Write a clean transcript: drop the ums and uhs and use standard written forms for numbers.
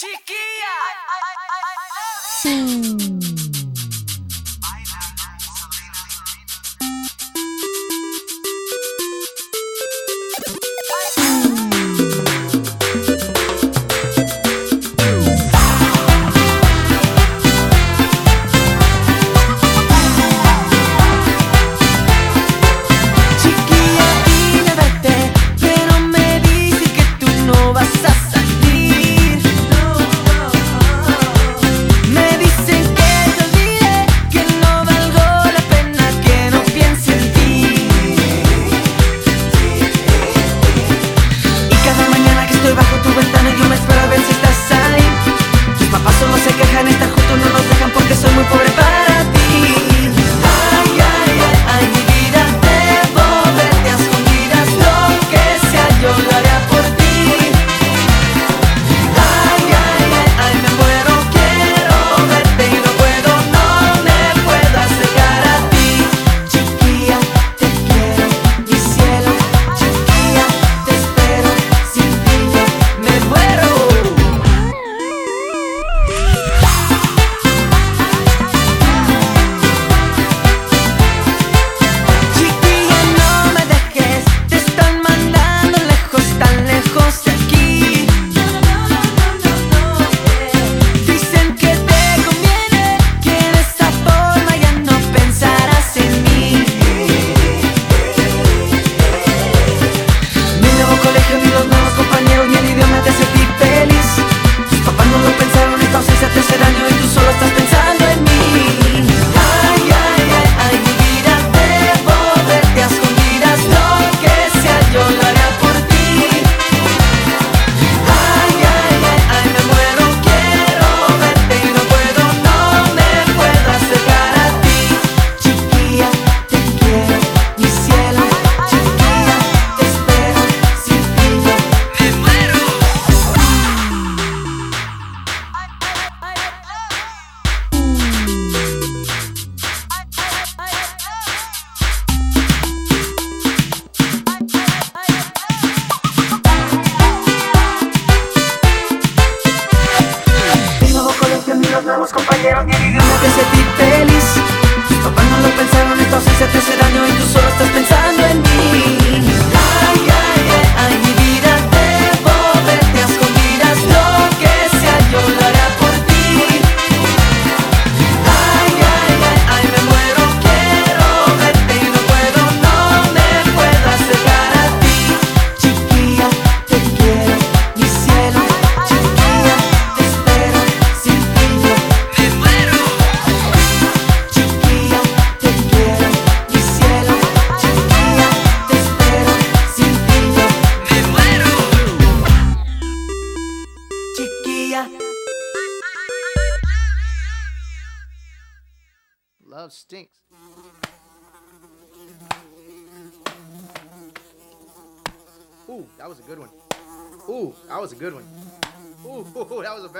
chiquilla. Nuevos compañeros, ni el idioma te hace a ti feliz. Tus papás no lo pensaron, esta ausencia te hace daño y tú solo estás pensando en mí. Ay, ay, ay, ay, mi vida, debo verte a escondidas. Lo que sea, yo lo haré por ti. Ay, ay, ay, ay, me muero, quiero verte y no puedo, no me puedo acercar a ti. Chiquilla, te quiero, mi cielo. Chiquilla, te espero, sin ti me muero. Chiquilla, te quiero, mi cielo. Chiquilla, te espero, sin ti me muero. Chiquilla. Love stinks. Ooh, that was a good one. Ooh, that was a good one. Ooh, that was a